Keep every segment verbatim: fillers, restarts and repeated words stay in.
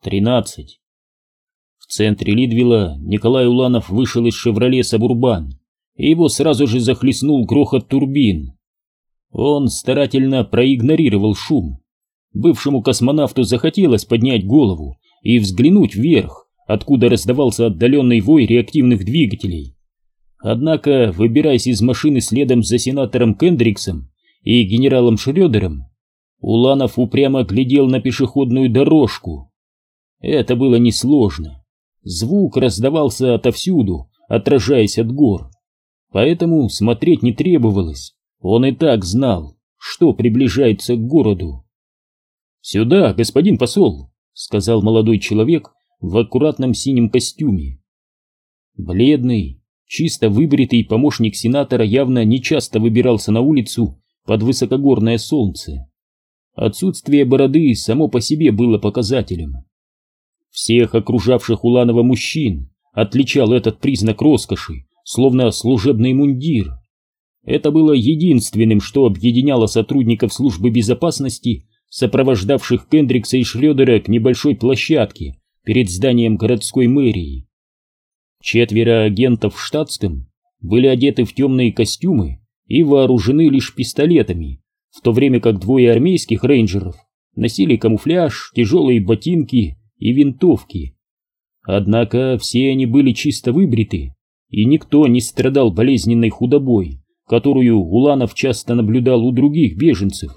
тринадцать. В центре Лидвилла Николай Уланов вышел из «Шевроле Сабурбан», и его сразу же захлестнул грохот турбин. Он старательно проигнорировал шум. Бывшему космонавту захотелось поднять голову и взглянуть вверх, откуда раздавался отдаленный вой реактивных двигателей. Однако, выбираясь из машины следом за сенатором Кендриксом и генералом Шрёдером, Уланов упрямо глядел на пешеходную дорожку. Это было несложно. Звук раздавался отовсюду, отражаясь от гор. Поэтому смотреть не требовалось. Он и так знал, что приближается к городу. «Сюда, господин посол», — сказал молодой человек в аккуратном синем костюме. Бледный, чисто выбритый помощник сенатора явно нечасто выбирался на улицу под высокогорное солнце. Отсутствие бороды само по себе было показателем. Всех окружавших Уланова мужчин отличал этот признак роскоши, словно служебный мундир. Это было единственным, что объединяло сотрудников службы безопасности, сопровождавших Кендрикса и Шрёдера к небольшой площадке перед зданием городской мэрии. Четверо агентов в штатском были одеты в темные костюмы и вооружены лишь пистолетами, в то время как двое армейских рейнджеров носили камуфляж, тяжелые ботинки и винтовки. Однако все они были чисто выбриты, и никто не страдал болезненной худобой, которую Уланов часто наблюдал у других беженцев.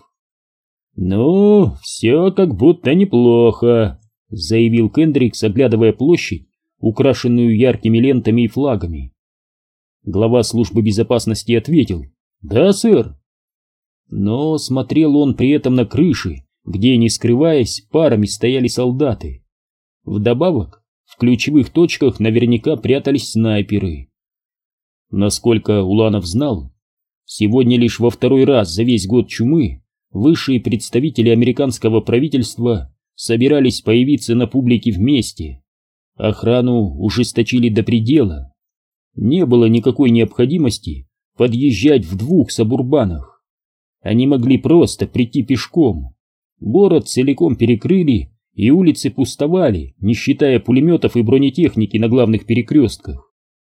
«Ну, все как будто неплохо», — заявил Кендрикс, оглядывая площадь, украшенную яркими лентами и флагами. Глава службы безопасности ответил: «Да, сэр». Но смотрел он при этом на крыши, где, не скрываясь, парами стояли солдаты. Вдобавок, в ключевых точках наверняка прятались снайперы. Насколько Уланов знал, сегодня лишь во второй раз за весь год чумы высшие представители американского правительства собирались появиться на публике вместе. Охрану ужесточили до предела. Не было никакой необходимости подъезжать в двух сабурбанах. Они могли просто прийти пешком. Город целиком перекрыли, и улицы пустовали, не считая пулеметов и бронетехники на главных перекрестках.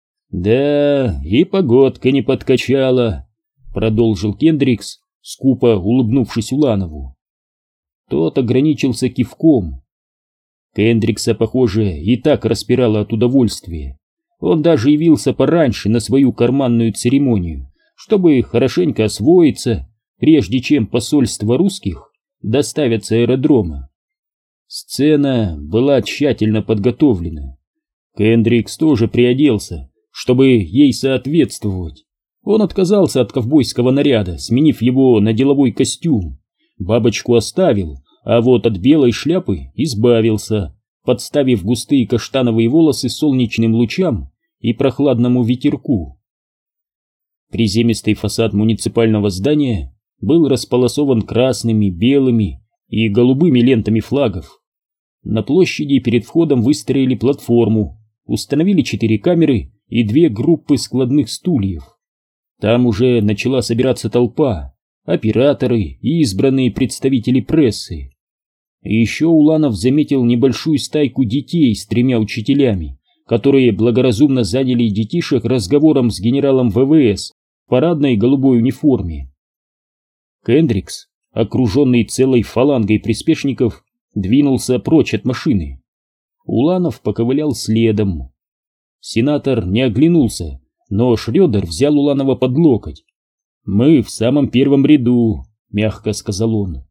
«Да, и погодка не подкачала», — продолжил Кендрикс, скупо улыбнувшись Уланову. Тот ограничился кивком. Кендрикса, похоже, и так распирало от удовольствия. Он даже явился пораньше на свою карманную церемонию, чтобы хорошенько освоиться, прежде чем посольство русских доставят с аэродрома. Сцена была тщательно подготовлена. Кендрикс тоже приоделся, чтобы ей соответствовать. Он отказался от ковбойского наряда, сменив его на деловой костюм. Бабочку оставил, а вот от белой шляпы избавился, подставив густые каштановые волосы солнечным лучам и прохладному ветерку. Приземистый фасад муниципального здания был располосован красными, белыми и голубыми лентами флагов. На площади перед входом выстроили платформу, установили четыре камеры и две группы складных стульев. Там уже начала собираться толпа, операторы и избранные представители прессы. И еще Уланов заметил небольшую стайку детей с тремя учителями, которые благоразумно заняли детишек разговором с генералом вэ вэ эс в парадной голубой униформе. Кендрикс, окруженный целой фалангой приспешников, двинулся прочь от машины. Уланов поковылял следом. Сенатор не оглянулся, но Шрёдер взял Уланова под локоть. «Мы в самом первом ряду», — мягко сказал он.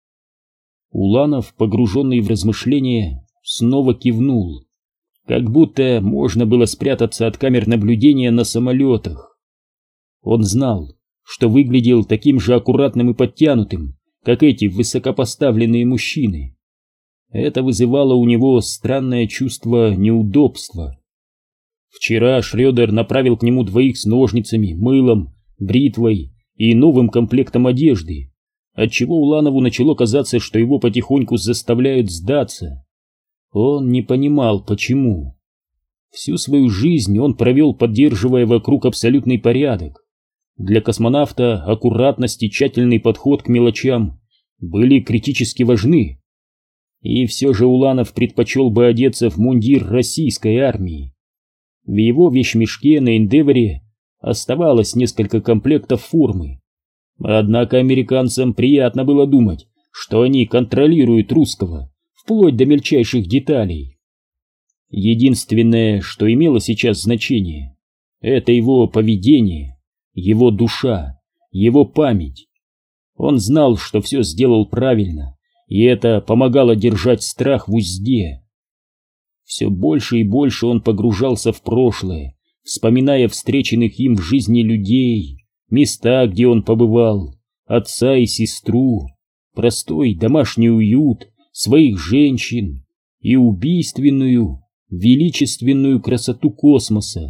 Уланов, погруженный в размышления, снова кивнул. Как будто можно было спрятаться от камер наблюдения на самолетах. Он знал, что выглядел таким же аккуратным и подтянутым, как эти высокопоставленные мужчины. Это вызывало у него странное чувство неудобства. Вчера Шрёдер направил к нему двоих с ножницами, мылом, бритвой и новым комплектом одежды, отчего Уланову начало казаться, что его потихоньку заставляют сдаться. Он не понимал, почему. Всю свою жизнь он провел, поддерживая вокруг абсолютный порядок. Для космонавта аккуратность и тщательный подход к мелочам были критически важны. И все же Уланов предпочел бы одеться в мундир российской армии. В его вещмешке на Эндеворе оставалось несколько комплектов формы. Однако американцам приятно было думать, что они контролируют русского, вплоть до мельчайших деталей. Единственное, что имело сейчас значение, это его поведение, его душа, его память. Он знал, что все сделал правильно, и это помогало держать страх в узде. Все больше и больше он погружался в прошлое, вспоминая встреченных им в жизни людей, места, где он побывал, отца и сестру, простой домашний уют, своих женщин и убийственную, величественную красоту космоса.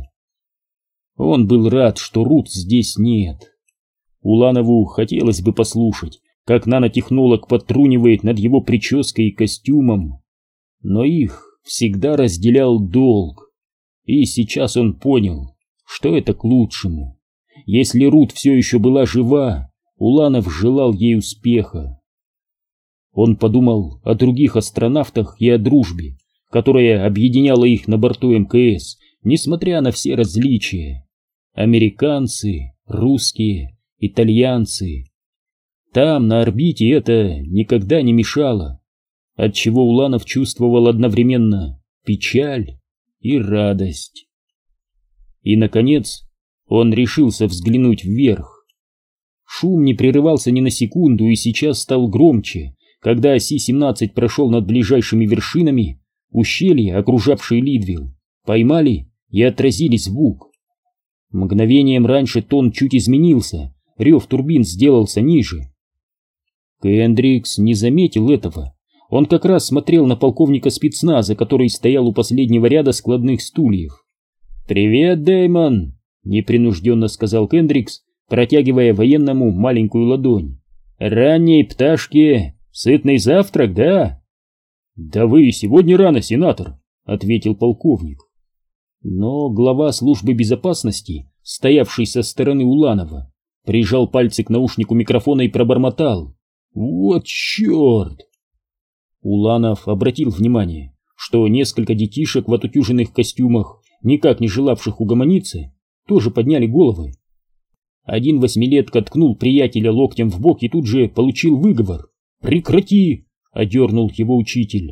Он был рад, что Рут здесь нет. Уланову хотелось бы послушать, как нанотехнолог подтрунивает над его прической и костюмом, но их всегда разделял долг, и сейчас он понял, что это к лучшему. Если Рут все еще была жива, Уланов желал ей успеха. Он подумал о других астронавтах и о дружбе, которая объединяла их на борту эм ка эс, несмотря на все различия. Американцы, русские, итальянцы. Там, на орбите, это никогда не мешало, отчего Уланов чувствовал одновременно печаль и радость. И, наконец, он решился взглянуть вверх. Шум не прерывался ни на секунду и сейчас стал громче, когда Си семнадцать прошел над ближайшими вершинами, ущелья, окружавшие Лидвилл, поймали и отразили звук. Мгновением раньше тон чуть изменился, рев турбин сделался ниже. Кендрикс не заметил этого. Он как раз смотрел на полковника спецназа, который стоял у последнего ряда складных стульев. «Привет, Дэймон!» — непринужденно сказал Кендрикс, протягивая военному маленькую ладонь. «Ранней пташке сытный завтрак, да?» «Да вы сегодня рано, сенатор», — ответил полковник. Но глава службы безопасности, стоявший со стороны Уланова, прижал пальцы к наушнику микрофона и пробормотал: «Вот черт!» Уланов обратил внимание, что несколько детишек в отутюженных костюмах, никак не желавших угомониться, тоже подняли головы. Один восьмилетка ткнул приятеля локтем в бок и тут же получил выговор. «Прекрати!» — одернул его учитель.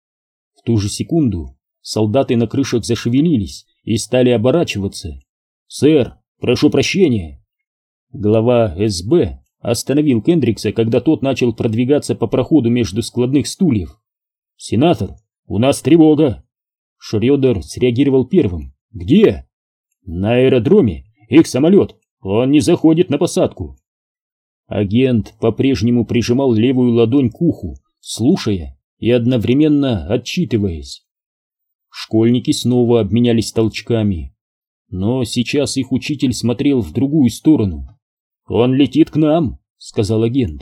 В ту же секунду солдаты на крышах зашевелились и стали оборачиваться. «Сэр, прошу прощения!» Глава эс бэ остановил Кендрикса, когда тот начал продвигаться по проходу между складных стульев. «Сенатор, у нас тревога!» Шрёдер среагировал первым. «Где?» «На аэродроме. Их самолет. Он не заходит на посадку». Агент по-прежнему прижимал левую ладонь к уху, слушая и одновременно отчитываясь. Школьники снова обменялись толчками, но сейчас их учитель смотрел в другую сторону. «Он летит к нам», — сказал агент.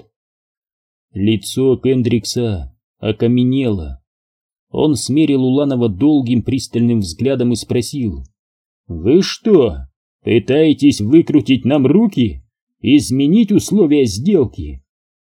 Лицо Кендрикса окаменело. Он смерил Уланова долгим пристальным взглядом и спросил: «Вы что, пытаетесь выкрутить нам руки? Изменить условия сделки?»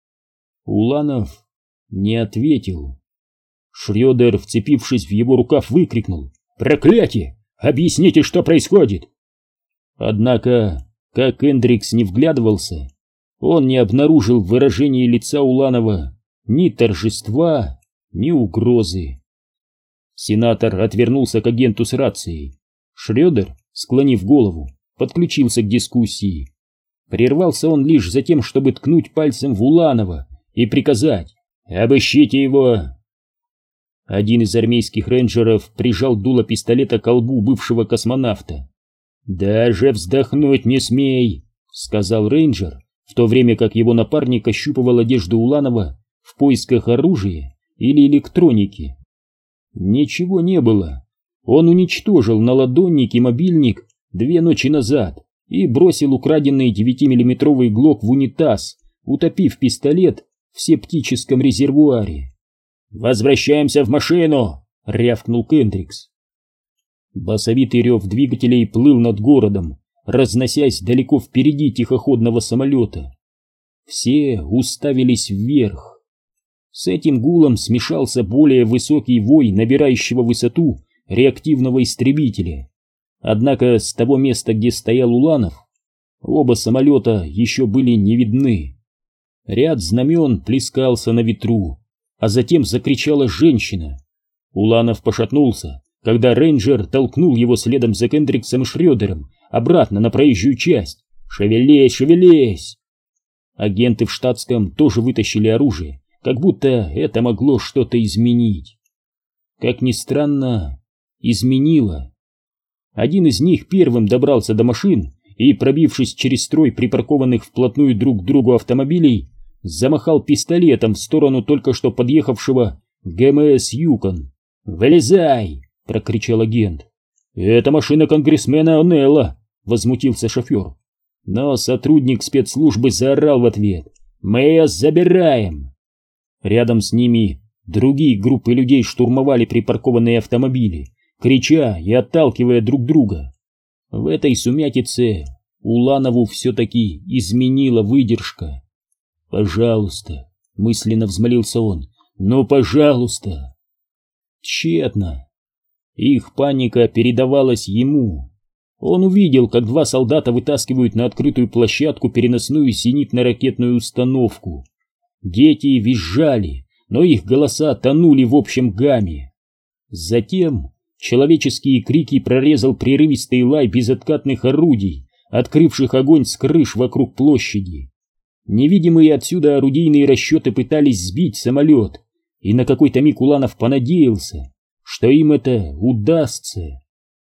Уланов не ответил. Шрёдер, вцепившись в его рукав, выкрикнул: «Проклятие! Объясните, что происходит!» Однако, как Кендрикс не вглядывался, он не обнаружил в выражении лица Уланова ни торжества, ни угрозы. Сенатор отвернулся к агенту с рацией. Шрёдер, склонив голову, подключился к дискуссии. Прервался он лишь за тем, чтобы ткнуть пальцем в Уланова и приказать: «Обыщите его!» Один из армейских рейнджеров прижал дуло пистолета к колбу бывшего космонавта. «Даже вздохнуть не смей!» — сказал рейнджер, в то время как его напарник ощупывал одежду Уланова в поисках оружия или электроники. Ничего не было. Он уничтожил наладонник и мобильник две ночи назад и бросил украденный девятимиллиметровый глок в унитаз, утопив пистолет в септическом резервуаре. «Возвращаемся в машину!» — рявкнул Кендрикс. Басовитый рев двигателей плыл над городом, разносясь далеко впереди тихоходного самолета. Все уставились вверх. С этим гулом смешался более высокий вой набирающего высоту реактивного истребителя. Однако с того места, где стоял Уланов, оба самолета еще были не видны. Ряд знамен плескался на ветру, а затем закричала женщина. Уланов пошатнулся, когда рейнджер толкнул его следом за Кендриксом и Шрёдером обратно на проезжую часть. «Шевелись, шевелись!» Агенты в штатском тоже вытащили оружие, как будто это могло что-то изменить. Как ни странно, изменило. Один из них первым добрался до машин и, пробившись через строй припаркованных вплотную друг к другу автомобилей, замахал пистолетом в сторону только что подъехавшего ГМС «Юкон». «Вылезай!» — прокричал агент. «Это машина конгрессмена О'Нелла!» — возмутился шофер. Но сотрудник спецслужбы заорал в ответ: «Мы ее забираем!» Рядом с ними другие группы людей штурмовали припаркованные автомобили, крича и отталкивая друг друга. В этой сумятице Уланову все-таки изменила выдержка. «Пожалуйста», — мысленно взмолился он, — «ну, пожалуйста». Тщетно. Их паника передавалась ему. Он увидел, как два солдата вытаскивают на открытую площадку переносную зенитно-ракетную установку. Дети визжали, но их голоса тонули в общем гамме. Затем человеческие крики прорезал прерывистый лай безоткатных орудий, открывших огонь с крыш вокруг площади. Невидимые отсюда орудийные расчеты пытались сбить самолет, и на какой-то миг Уланов понадеялся, что им это удастся.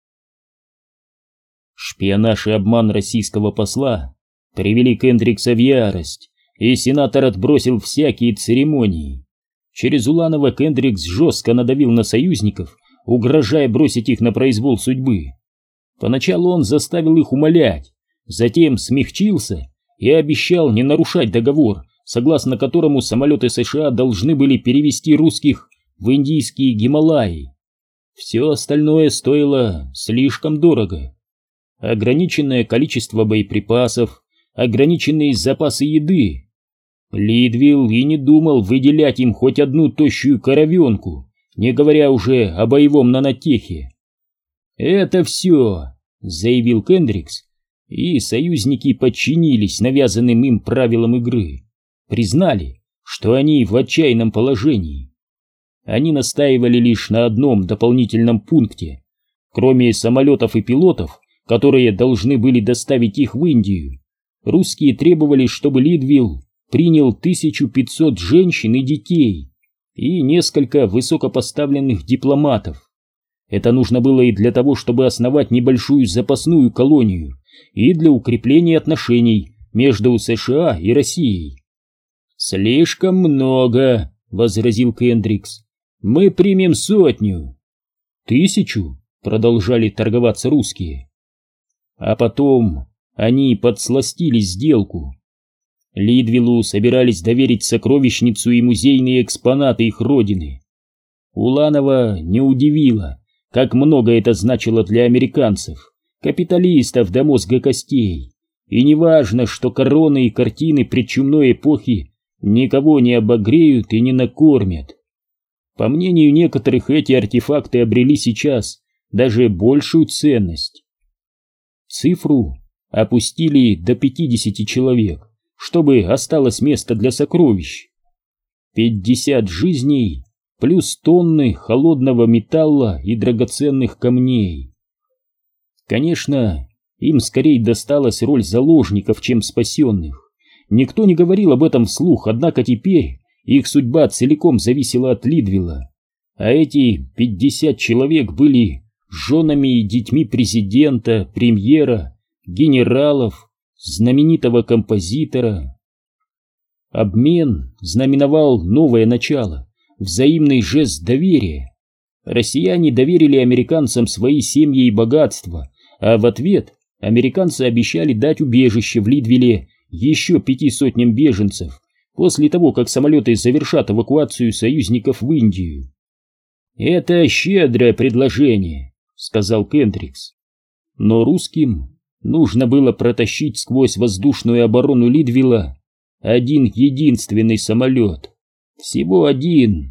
Шпионаж и обман российского посла привели Кендрикса в ярость, и сенатор отбросил всякие церемонии. Через Уланова Кендрикс жестко надавил на союзников, угрожая бросить их на произвол судьбы. Поначалу он заставил их умолять, затем смягчился и обещал не нарушать договор, согласно которому самолеты США должны были перевести русских в индийские Гималаи. Все остальное стоило слишком дорого. Ограниченное количество боеприпасов, ограниченные запасы еды. Лидвилл и не думал выделять им хоть одну тощую коровенку, не говоря уже о боевом нанотехе. «Это все», — заявил Кендрикс, и союзники подчинились навязанным им правилам игры, признали, что они в отчаянном положении. Они настаивали лишь на одном дополнительном пункте. Кроме самолетов и пилотов, которые должны были доставить их в Индию, русские требовали, чтобы Лидвилл принял тысячу пятьсот женщин и детей и несколько высокопоставленных дипломатов. Это нужно было и для того, чтобы основать небольшую запасную колонию, и для укрепления отношений между США и Россией. «Слишком много», — возразил Кендрикс. «Мы примем сотню». «Тысячу», — продолжали торговаться русские. А потом они подсластили сделку. Лидвиллу собирались доверить сокровищницу и музейные экспонаты их родины. Уланова не удивило, как много это значило для американцев, капиталистов до мозга костей. И неважно, что короны и картины предчумной эпохи никого не обогреют и не накормят. По мнению некоторых, эти артефакты обрели сейчас даже большую ценность. Цифру опустили до пятидесяти человек, чтобы осталось место для сокровищ. Пятьдесят жизней плюс тонны холодного металла и драгоценных камней. Конечно, им скорее досталась роль заложников, чем спасенных. Никто не говорил об этом вслух, однако теперь их судьба целиком зависела от Лидвилла. А эти пятьдесят человек были женами и детьми президента, премьера, генералов, знаменитого композитора. Обмен знаменовал новое начало, взаимный жест доверия. Россияне доверили американцам свои семьи и богатства, а в ответ американцы обещали дать убежище в Лидвилле еще пяти сотням беженцев после того, как самолеты завершат эвакуацию союзников в Индию. «Это щедрое предложение», — сказал Кендрикс. Но русским нужно было протащить сквозь воздушную оборону Лидвилла один единственный самолет, Всего один.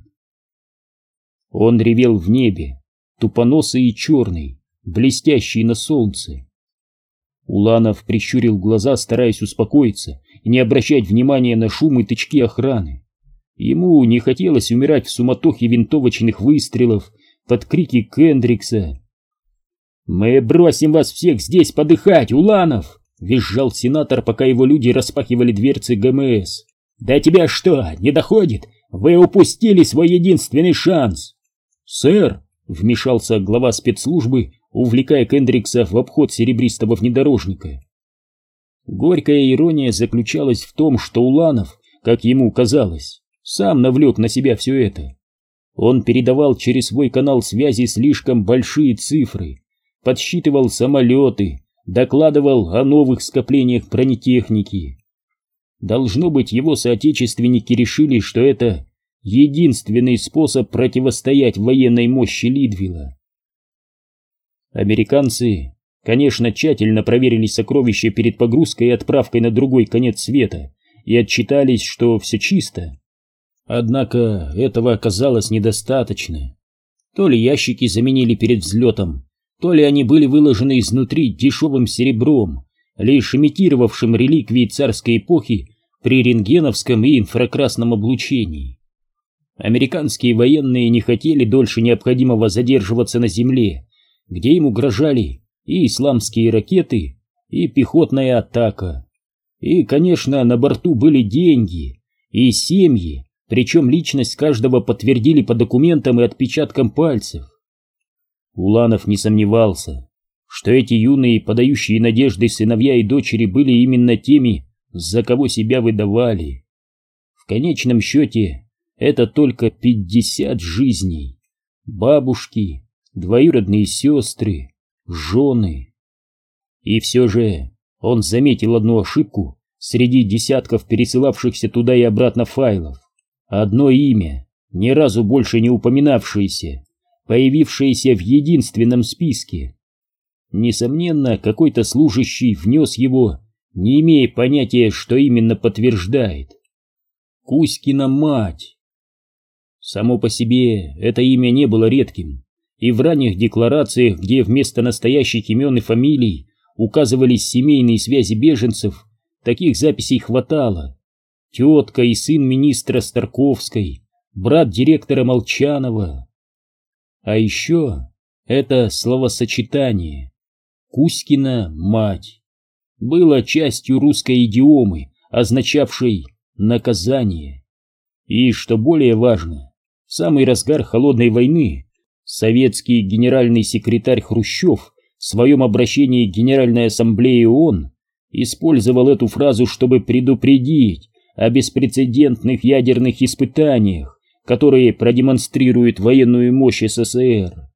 Он ревел в небе, тупоносый и черный, блестящий на солнце. Уланов прищурил глаза, стараясь успокоиться и не обращать внимания на шум и тычки охраны. Ему не хотелось умирать в суматохе винтовочных выстрелов под крики Кендрикса. «Мы бросим вас всех здесь подыхать, Уланов!» — визжал сенатор, пока его люди распахивали дверцы ГМС. «Да тебя что, не доходит? Вы упустили свой единственный шанс!» «Сэр!» — вмешался глава спецслужбы, увлекая Кендрикса в обход серебристого внедорожника. Горькая ирония заключалась в том, что Уланов, как ему казалось, сам навлек на себя все это. Он передавал через свой канал связи слишком большие цифры, подсчитывал самолеты, докладывал о новых скоплениях бронетехники. Должно быть, его соотечественники решили, что это единственный способ противостоять военной мощи Лидвилла. Американцы, конечно, тщательно проверили сокровища перед погрузкой и отправкой на другой конец света и отчитались, что все чисто. Однако этого оказалось недостаточно. То ли ящики заменили перед взлетом, то ли они были выложены изнутри дешевым серебром, лишь имитировавшим реликвии царской эпохи при рентгеновском и инфракрасном облучении. Американские военные не хотели дольше необходимого задерживаться на земле, где им угрожали и исламские ракеты, и пехотная атака. И, конечно, на борту были деньги и семьи, причем личность каждого подтвердили по документам и отпечаткам пальцев. Уланов не сомневался, что эти юные, подающие надежды сыновья и дочери были именно теми, за кого себя выдавали. В конечном счете, это только пятьдесят жизней. Бабушки, двоюродные сестры, жены. И все же он заметил одну ошибку среди десятков пересылавшихся туда и обратно файлов. Одно имя, ни разу больше не упоминавшееся, появившееся в единственном списке. Несомненно, какой-то служащий внес его, не имея понятия, что именно подтверждает. Кузькина мать. Само по себе это имя не было редким, и в ранних декларациях, где вместо настоящих имен и фамилий указывались семейные связи беженцев, таких записей хватало. Тетка и сын министра Старковской, брат директора Молчанова. А еще это словосочетание «Кузькина мать» было частью русской идиомы, означавшей «наказание». И, что более важно, в самый разгар холодной войны советский генеральный секретарь Хрущев в своем обращении к Генеральной Ассамблее ООН использовал эту фразу, чтобы предупредить о беспрецедентных ядерных испытаниях, которые продемонстрируют военную мощь СССР.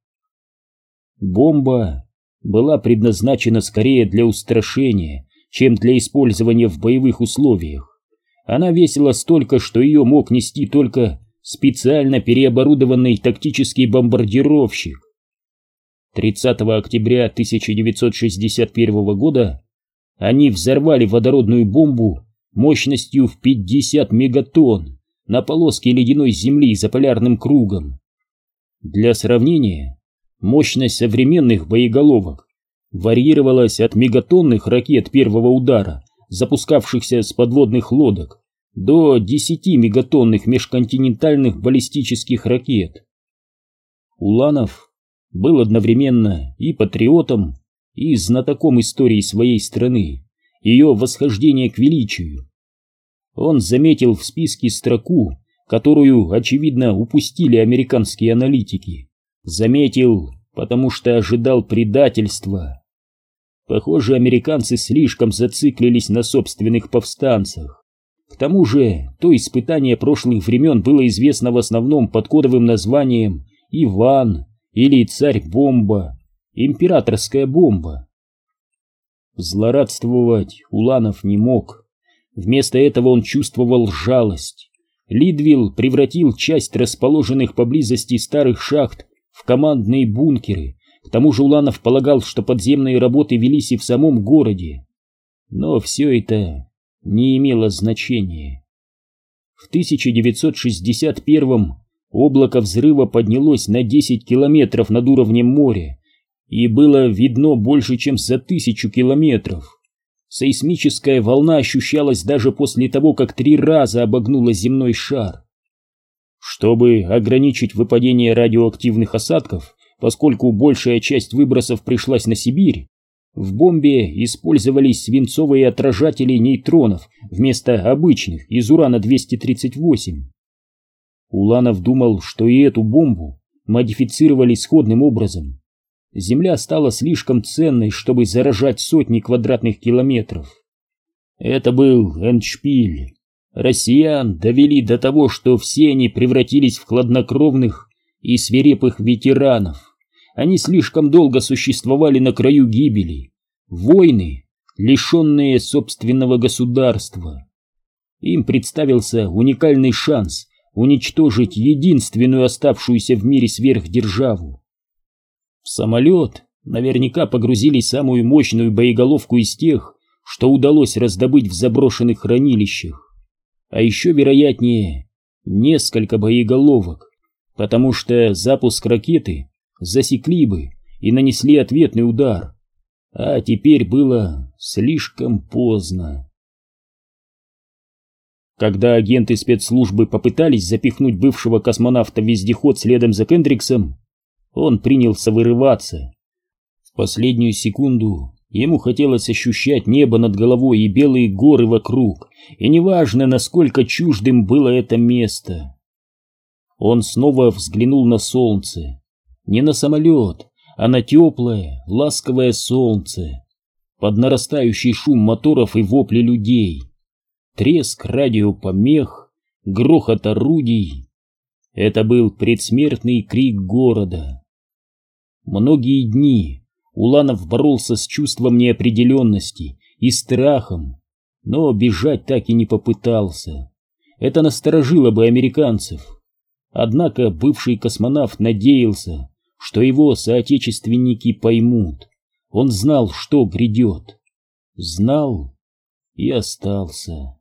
Бомба была предназначена скорее для устрашения, чем для использования в боевых условиях. Она весила столько, что ее мог нести только специально переоборудованный тактический бомбардировщик. тридцатого октября тысяча девятьсот шестьдесят первого года они взорвали водородную бомбу мощностью в пятьдесят мегатонн на полоске ледяной земли за полярным кругом. Для сравнения, мощность современных боеголовок варьировалась от мегатонных ракет первого удара, запускавшихся с подводных лодок, до десяти мегатонных межконтинентальных баллистических ракет. Уланов был одновременно и патриотом, и знатоком истории своей страны, ее восхождение к величию. Он заметил в списке строку, которую, очевидно, упустили американские аналитики. Заметил, потому что ожидал предательства. Похоже, американцы слишком зациклились на собственных повстанцах. К тому же, то испытание прошлых времен было известно в основном под кодовым названием «Иван» или «Царь-бомба», «Императорская бомба». Злорадствовать Уланов не мог. Вместо этого он чувствовал жалость. Лидвилл превратил часть расположенных поблизости старых шахт в командные бункеры. К тому же Уланов полагал, что подземные работы велись и в самом городе. Но все это не имело значения. В тысяча девятьсот шестьдесят первом облако взрыва поднялось на десять километров над уровнем моря и было видно больше, чем за тысячу километров. Сейсмическая волна ощущалась даже после того, как три раза обогнула земной шар. Чтобы ограничить выпадение радиоактивных осадков, поскольку большая часть выбросов пришлась на Сибирь, в бомбе использовались свинцовые отражатели нейтронов вместо обычных из урана двести тридцать восемь. Уланов думал, что и эту бомбу модифицировали сходным образом. Земля стала слишком ценной, чтобы заражать сотни квадратных километров. Это был эндшпиль. Россиян довели до того, что все они превратились в хладнокровных и свирепых ветеранов. Они слишком долго существовали на краю гибели. Войны, лишенные собственного государства. Им представился уникальный шанс уничтожить единственную оставшуюся в мире сверхдержаву. В самолет наверняка погрузили самую мощную боеголовку из тех, что удалось раздобыть в заброшенных хранилищах. А еще вероятнее несколько боеголовок, потому что запуск ракеты засекли бы и нанесли ответный удар. А теперь было слишком поздно. Когда агенты спецслужбы попытались запихнуть бывшего космонавта в вездеход следом за Кендриксом, он принялся вырываться. В последнюю секунду ему хотелось ощущать небо над головой и белые горы вокруг, и неважно, насколько чуждым было это место. Он снова взглянул на солнце. Не на самолет, а на теплое, ласковое солнце. Под нарастающий шум моторов и вопли людей. Треск радиопомех, грохот орудий. Это был предсмертный крик города. Многие дни Уланов боролся с чувством неопределенности и страхом, но бежать так и не попытался. Это насторожило бы американцев. Однако бывший космонавт надеялся, что его соотечественники поймут. Он знал, что грядет. Знал и остался.